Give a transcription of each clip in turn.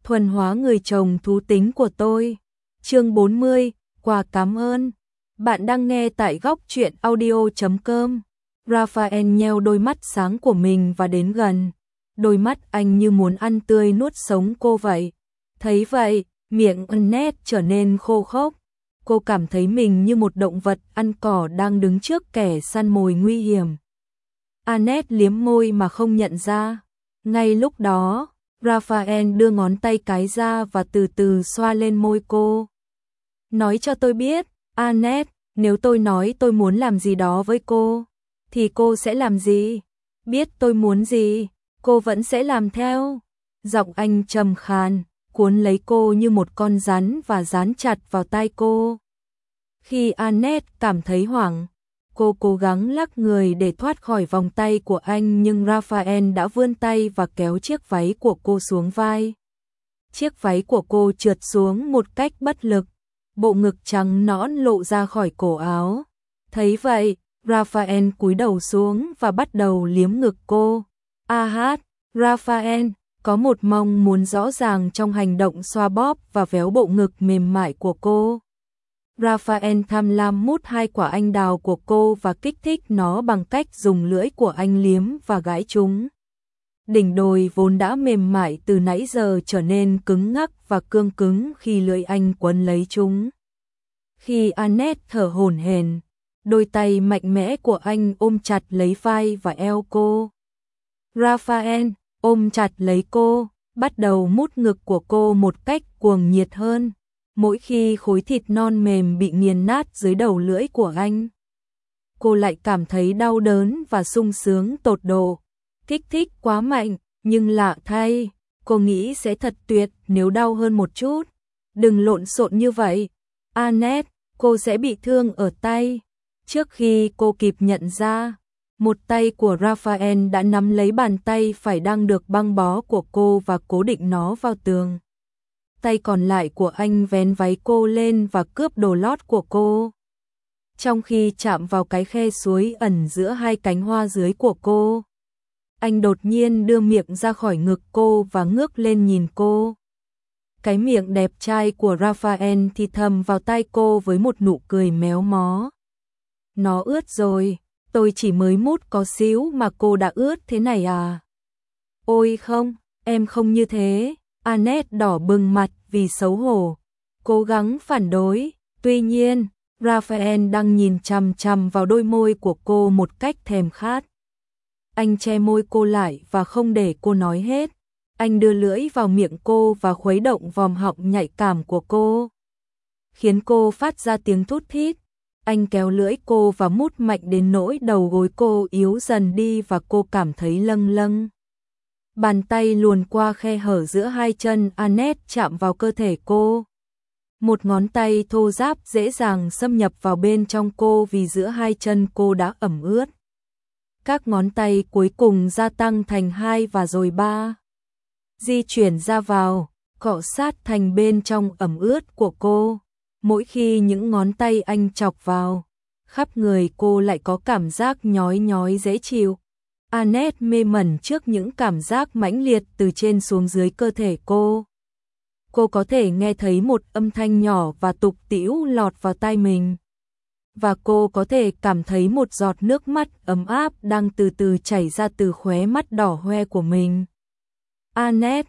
thuần hóa người chồng thú tính của tôi. Chương 40, quà cảm ơn. Bạn đang nghe tại góc truyện audio.com. Raphael nheo đôi mắt sáng của mình và đến gần. Đôi mắt anh như muốn ăn tươi nuốt sống cô vậy. Thấy vậy, miệng Annette trở nên khô khốc. Cô cảm thấy mình như một động vật ăn cỏ đang đứng trước kẻ săn mồi nguy hiểm. Annette liếm môi mà không nhận ra. Ngay lúc đó, Raphael đưa ngón tay cái ra và từ từ xoa lên môi cô. Nói cho tôi biết, Annette, nếu tôi nói tôi muốn làm gì đó với cô, thì cô sẽ làm gì? Biết tôi muốn gì, cô vẫn sẽ làm theo. Giọng anh trầm khàn, cuốn lấy cô như một con rắn và dán chặt vào tai cô. Khi Annette cảm thấy hoảng, cô cố gắng lắc người để thoát khỏi vòng tay của anh, nhưng Raphael đã vươn tay và kéo chiếc váy của cô xuống vai. Chiếc váy của cô trượt xuống một cách bất lực, bộ ngực trắng nõn lộ ra khỏi cổ áo. Thấy vậy, Raphael cúi đầu xuống và bắt đầu liếm ngực cô. Raphael có một mong muốn rõ ràng trong hành động xoa bóp và véo bộ ngực mềm mại của cô. Raphael tham lam mút hai quả anh đào của cô và kích thích nó bằng cách dùng lưỡi của anh liếm và gãi chúng. Đỉnh đồi vốn đã mềm mại từ nãy giờ trở nên cứng ngắc và cương cứng khi lưỡi anh quấn lấy chúng. Khi Annette thở hổn hển, đôi tay mạnh mẽ của anh ôm chặt lấy vai và eo cô. Raphael ôm chặt lấy cô, bắt đầu mút ngực của cô một cách cuồng nhiệt hơn. Mỗi khi khối thịt non mềm bị nghiền nát dưới đầu lưỡi của anh, cô lại cảm thấy đau đớn và sung sướng tột độ. Kích thích quá mạnh, nhưng lạ thay, cô nghĩ sẽ thật tuyệt nếu đau hơn một chút. Đừng lộn xộn như vậy, Annette, cô sẽ bị thương ở tay. Trước khi cô kịp nhận ra, một tay của Raphael đã nắm lấy bàn tay phải đang được băng bó của cô và cố định nó vào tường. Tay còn lại của anh vén váy cô lên và cướp đồ lót của cô. Trong khi chạm vào cái khe suối ẩn giữa hai cánh hoa dưới của cô, anh đột nhiên đưa miệng ra khỏi ngực cô và ngước lên nhìn cô. Cái miệng đẹp trai của Raphael thì thầm vào tai cô với một nụ cười méo mó. Nó ướt rồi, tôi chỉ mới mút có xíu mà cô đã ướt thế này à? Ôi không, em không như thế. Annette đỏ bừng mặt vì xấu hổ, cố gắng phản đối. Tuy nhiên, Raphael đang nhìn chằm chằm vào đôi môi của cô một cách thèm khát. Anh che môi cô lại và không để cô nói hết. Anh đưa lưỡi vào miệng cô và khuấy động vòm họng nhạy cảm của cô, khiến cô phát ra tiếng thút thít. Anh kéo lưỡi cô và mút mạnh đến nỗi đầu gối cô yếu dần đi và cô cảm thấy lâng lâng. Bàn tay luồn qua khe hở giữa hai chân Annette chạm vào cơ thể cô. Một ngón tay thô ráp dễ dàng xâm nhập vào bên trong cô vì giữa hai chân cô đã ẩm ướt. Các ngón tay cuối cùng gia tăng thành 2 và rồi 3. Di chuyển ra vào, cọ sát thành bên trong ẩm ướt của cô. Mỗi khi những ngón tay anh chọc vào, khắp người cô lại có cảm giác nhói nhói dễ chịu. Annette mê mẩn trước những cảm giác mãnh liệt từ trên xuống dưới cơ thể cô. Cô có thể nghe thấy một âm thanh nhỏ và tục tĩu lọt vào tai mình. Và cô có thể cảm thấy một giọt nước mắt ấm áp đang từ từ chảy ra từ khóe mắt đỏ hoe của mình. Annette,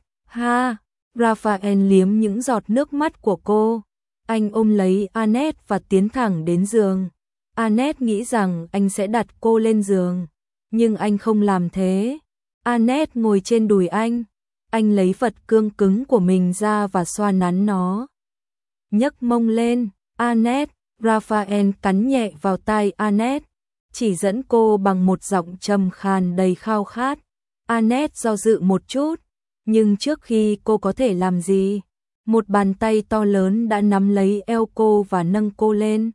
Raphael liếm những giọt nước mắt của cô. Anh ôm lấy Annette và tiến thẳng đến giường. Annette nghĩ rằng anh sẽ đặt cô lên giường, nhưng anh không làm thế. Annette ngồi trên đùi anh lấy vật cương cứng của mình ra và xoa nắn nó. Nhấc mông lên, Annette, Raphael cắn nhẹ vào tai Annette, chỉ dẫn cô bằng một giọng trầm khàn đầy khao khát. Annette do dự một chút, nhưng trước khi cô có thể làm gì, một bàn tay to lớn đã nắm lấy eo cô và nâng cô lên.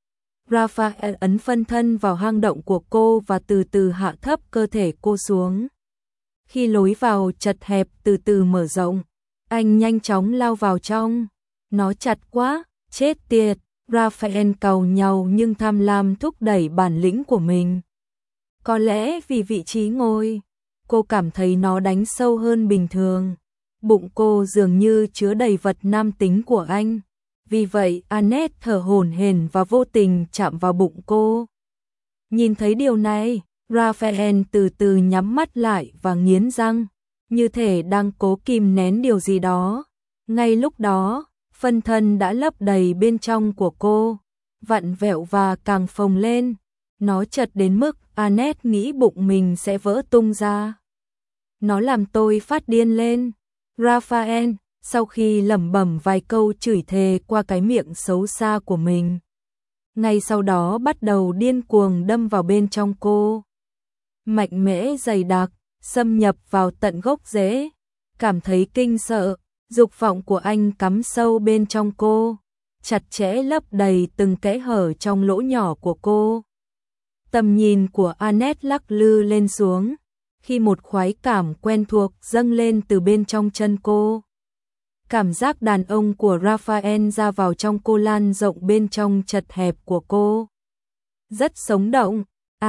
Raphael ấn phân thân vào hang động của cô và từ từ hạ thấp cơ thể cô xuống. Khi lối vào chật hẹp từ từ mở rộng, anh nhanh chóng lao vào trong. Nó chặt quá, chết tiệt. Raphael càu nhàu nhưng tham lam thúc đẩy bản lĩnh của mình. Có lẽ vì vị trí ngồi, cô cảm thấy nó đánh sâu hơn bình thường. Bụng cô dường như chứa đầy vật nam tính của anh. Vì vậy Annette thở hổn hển và vô tình chạm vào bụng cô. Nhìn thấy điều này, Raphael từ từ nhắm mắt lại và nghiến răng, như thể đang cố kìm nén điều gì đó. Ngay lúc đó, phân thân đã lấp đầy bên trong của cô, vặn vẹo và càng phồng lên. Nó chật đến mức Annette nghĩ bụng mình sẽ vỡ tung ra. Nó làm tôi phát điên lên. Raphael, sau khi lẩm bẩm vài câu chửi thề qua cái miệng xấu xa của mình, ngay sau đó bắt đầu điên cuồng đâm vào bên trong cô. Mạnh mẽ dày đặc, xâm nhập vào tận gốc rễ. Cảm thấy kinh sợ, dục vọng của anh cắm sâu bên trong cô, chặt chẽ lấp đầy từng kẽ hở trong lỗ nhỏ của cô. Tầm nhìn của Annette lắc lư lên xuống, khi một khoái cảm quen thuộc dâng lên từ bên trong chân cô. Cảm giác đàn ông của Raphael ra vào trong cô lan rộng bên trong chật hẹp của cô. Rất sống động.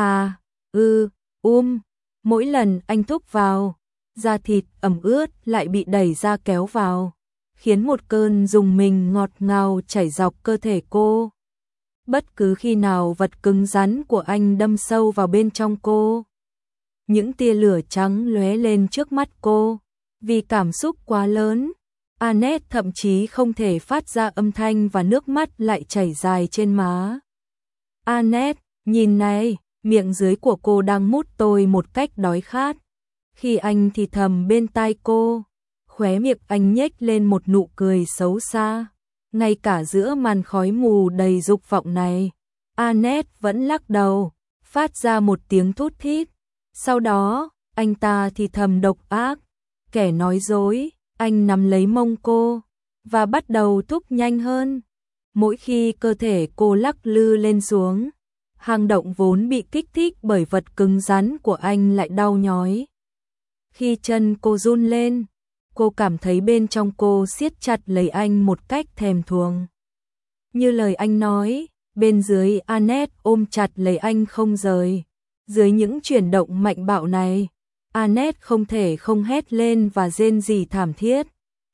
Mỗi lần anh thúc vào, da thịt ẩm ướt lại bị đẩy ra kéo vào, khiến một cơn rùng mình ngọt ngào chảy dọc cơ thể cô. Bất cứ khi nào vật cứng rắn của anh đâm sâu vào bên trong cô, những tia lửa trắng lóe lên trước mắt cô. Vì cảm xúc quá lớn, Annette thậm chí không thể phát ra âm thanh và nước mắt lại chảy dài trên má. Annette, nhìn này, miệng dưới của cô đang mút tôi một cách đói khát. Khi anh thì thầm bên tai cô, khóe miệng anh nhếch lên một nụ cười xấu xa. Ngay cả giữa màn khói mù đầy dục vọng này, Annette vẫn lắc đầu, phát ra một tiếng thút thít. Sau đó, anh ta thì thầm độc ác, kẻ nói dối. Anh nắm lấy mông cô và bắt đầu thúc nhanh hơn. Mỗi khi cơ thể cô lắc lư lên xuống, hang động vốn bị kích thích bởi vật cứng rắn của anh lại đau nhói. Khi chân cô run lên, cô cảm thấy bên trong cô siết chặt lấy anh một cách thèm thuồng. Như lời anh nói, bên dưới Annette ôm chặt lấy anh không rời. Dưới những chuyển động mạnh bạo này, Annette không thể không hét lên và rên rỉ thảm thiết.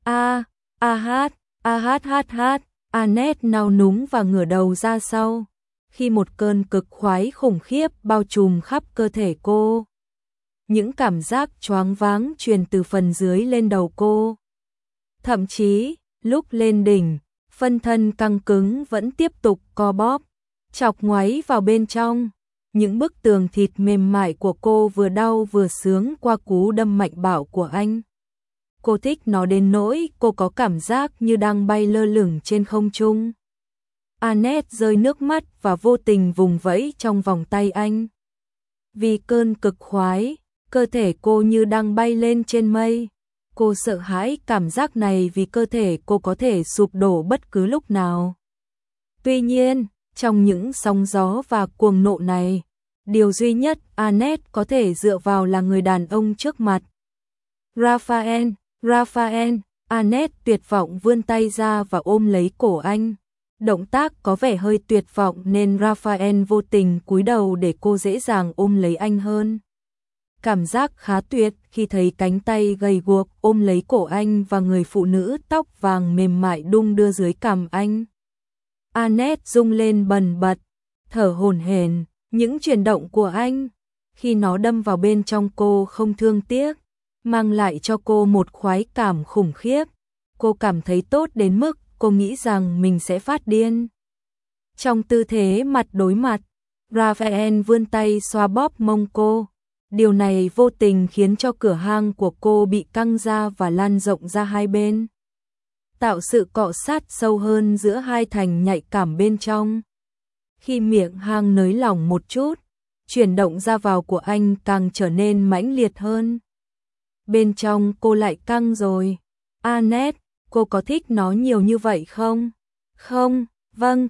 Annette nao núng và ngửa đầu ra sau, khi một cơn cực khoái khủng khiếp bao trùm khắp cơ thể cô. Những cảm giác choáng váng truyền từ phần dưới lên đầu cô. Thậm chí, lúc lên đỉnh, phân thân căng cứng vẫn tiếp tục co bóp, chọc ngoáy vào bên trong. Những bức tường thịt mềm mại của cô vừa đau vừa sướng qua cú đâm mạnh bạo của anh. Cô thích nó đến nỗi cô có cảm giác như đang bay lơ lửng trên không trung. Annette rơi nước mắt và vô tình vùng vẫy trong vòng tay anh. Vì cơn cực khoái, cơ thể cô như đang bay lên trên mây. Cô sợ hãi cảm giác này vì cơ thể cô có thể sụp đổ bất cứ lúc nào. Tuy nhiên, trong những sóng gió và cuồng nộ này, điều duy nhất Annette có thể dựa vào là người đàn ông trước mặt. Raphael, Annette tuyệt vọng vươn tay ra và ôm lấy cổ anh. Động tác có vẻ hơi tuyệt vọng nên Raphael vô tình cúi đầu để cô dễ dàng ôm lấy anh hơn. Cảm giác khá tuyệt khi thấy cánh tay gầy guộc ôm lấy cổ anh và người phụ nữ tóc vàng mềm mại đung đưa dưới cằm anh. Annette rung lên bần bật, thở hổn hển. Những chuyển động của anh, khi nó đâm vào bên trong cô không thương tiếc, mang lại cho cô một khoái cảm khủng khiếp. Cô cảm thấy tốt đến mức cô nghĩ rằng mình sẽ phát điên. Trong tư thế mặt đối mặt, Raphael vươn tay xoa bóp mông cô. Điều này vô tình khiến cho cửa hang của cô bị căng ra và lan rộng ra hai bên, tạo sự cọ sát sâu hơn giữa hai thành nhạy cảm bên trong. Khi miệng hang nới lỏng một chút, chuyển động ra vào của anh càng trở nên mãnh liệt hơn. Bên trong cô lại căng rồi. Annette, cô có thích nó nhiều như vậy không? Không, vâng,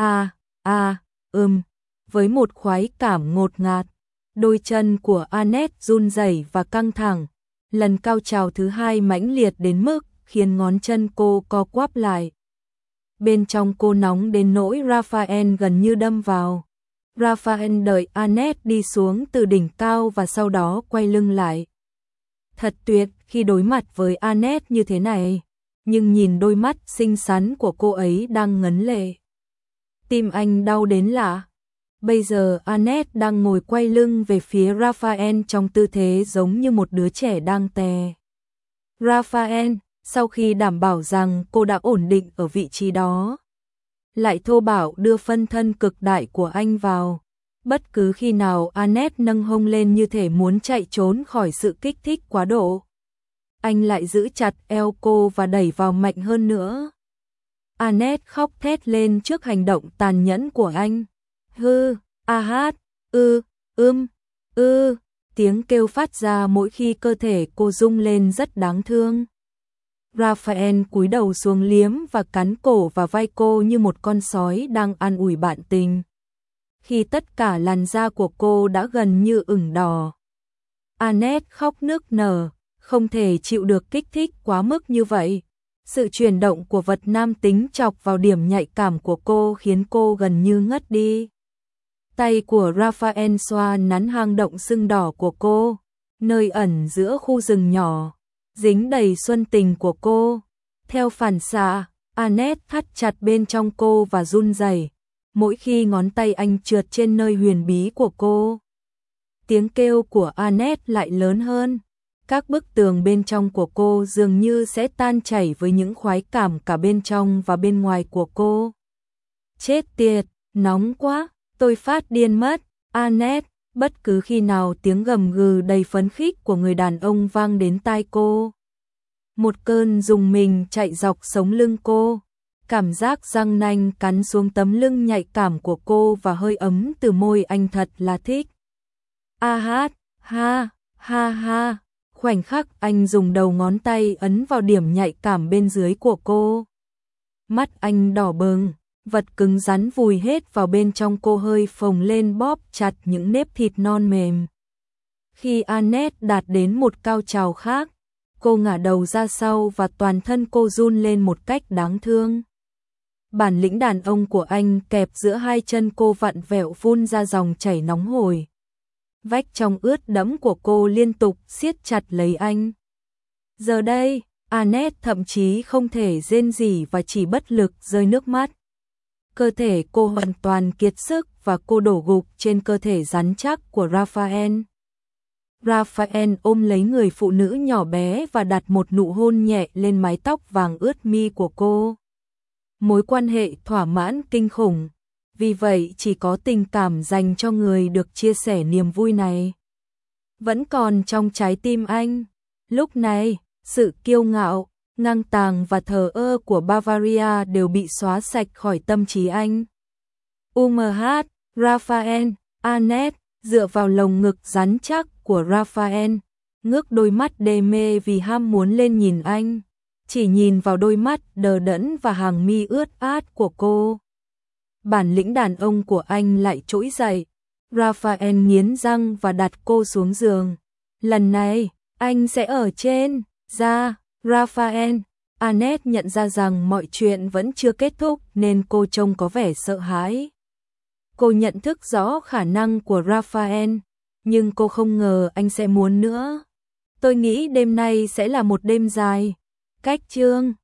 với một khoái cảm ngột ngạt. Đôi chân của Annette run rẩy và căng thẳng. Lần cao trào thứ hai mãnh liệt đến mức khiến ngón chân cô co quắp lại. Bên trong cô nóng đến nỗi Raphael gần như đâm vào. Raphael đợi Annette đi xuống từ đỉnh cao và sau đó quay lưng lại. Thật tuyệt khi đối mặt với Annette như thế này, nhưng nhìn đôi mắt xinh xắn của cô ấy đang ngấn lệ. Tim anh đau đến lạ. Bây giờ Annette đang ngồi quay lưng về phía Raphael trong tư thế giống như một đứa trẻ đang tè. Raphael, sau khi đảm bảo rằng cô đã ổn định ở vị trí đó, lại thô bạo đưa phân thân cực đại của anh vào. Bất cứ khi nào Annette nâng hông lên như thể muốn chạy trốn khỏi sự kích thích quá độ, anh lại giữ chặt eo cô và đẩy vào mạnh hơn nữa. Annette khóc thét lên trước hành động tàn nhẫn của anh. Hư, a hát, tiếng kêu phát ra mỗi khi cơ thể cô rung lên rất đáng thương. Raphael cúi đầu xuống liếm và cắn cổ và vai cô như một con sói đang an ủi bạn tình. Khi tất cả làn da của cô đã gần như ửng đỏ, Annette khóc nức nở, không thể chịu được kích thích quá mức như vậy. Sự chuyển động của vật nam tính chọc vào điểm nhạy cảm của cô khiến cô gần như ngất đi. Tay của Raphael xoa nắn hang động sưng đỏ của cô, nơi ẩn giữa khu rừng nhỏ, dính đầy xuân tình của cô. Theo phản xạ, Annette thắt chặt bên trong cô và run rẩy mỗi khi ngón tay anh trượt trên nơi huyền bí của cô. Tiếng kêu của Annette lại lớn hơn. Các bức tường bên trong của cô dường như sẽ tan chảy với những khoái cảm cả bên trong và bên ngoài của cô. Chết tiệt, nóng quá, tôi phát điên mất. Annette, bất cứ khi nào tiếng gầm gừ đầy phấn khích của người đàn ông vang đến tai cô, một cơn rùng mình chạy dọc sống lưng cô. Cảm giác răng nanh cắn xuống tấm lưng nhạy cảm của cô và hơi ấm từ môi anh thật là thích. A hát, ha, ha ha. Khoảnh khắc anh dùng đầu ngón tay ấn vào điểm nhạy cảm bên dưới của cô. Mắt anh đỏ bừng, vật cứng rắn vùi hết vào bên trong cô hơi phồng lên bóp chặt những nếp thịt non mềm. Khi Annette đạt đến một cao trào khác, cô ngả đầu ra sau và toàn thân cô run lên một cách đáng thương. Bản lĩnh đàn ông của anh kẹp giữa hai chân cô vặn vẹo phun ra dòng chảy nóng hổi. Vách trong ướt đẫm của cô liên tục siết chặt lấy anh. Giờ đây, Annette thậm chí không thể rên rỉ và chỉ bất lực rơi nước mắt. Cơ thể cô hoàn toàn kiệt sức và cô đổ gục trên cơ thể rắn chắc của Raphael. Raphael ôm lấy người phụ nữ nhỏ bé và đặt một nụ hôn nhẹ lên mái tóc vàng ướt mi của cô. Mối quan hệ thỏa mãn kinh khủng. Vì vậy chỉ có tình cảm dành cho người được chia sẻ niềm vui này vẫn còn trong trái tim anh. Lúc này, sự kiêu ngạo, ngang tàng và thờ ơ của Bavaria đều bị xóa sạch khỏi tâm trí anh. Raphael, Annette, dựa vào lồng ngực rắn chắc của Raphael, ngước đôi mắt đê mê vì ham muốn lên nhìn anh. Chỉ nhìn vào đôi mắt đờ đẫn và hàng mi ướt át của cô, bản lĩnh đàn ông của anh lại trỗi dậy. Raphael nghiến răng và đặt cô xuống giường. Lần này, anh sẽ ở trên. Ra, Raphael. Annette nhận ra rằng mọi chuyện vẫn chưa kết thúc nên cô trông có vẻ sợ hãi. Cô nhận thức rõ khả năng của Raphael, nhưng cô không ngờ anh sẽ muốn nữa. Tôi nghĩ đêm nay sẽ là một đêm dài. Cách chương